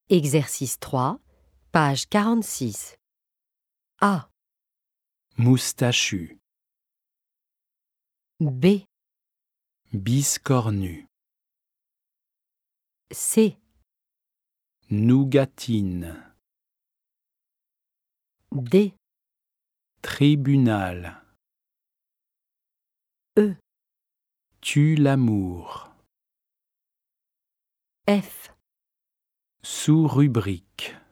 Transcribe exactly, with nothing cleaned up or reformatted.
Exercice trois, page quarante-six. A. Moustachu, B. biscornu, C. nougatine, D. tribunal, E. tue l'amour, F. sous-rubrique.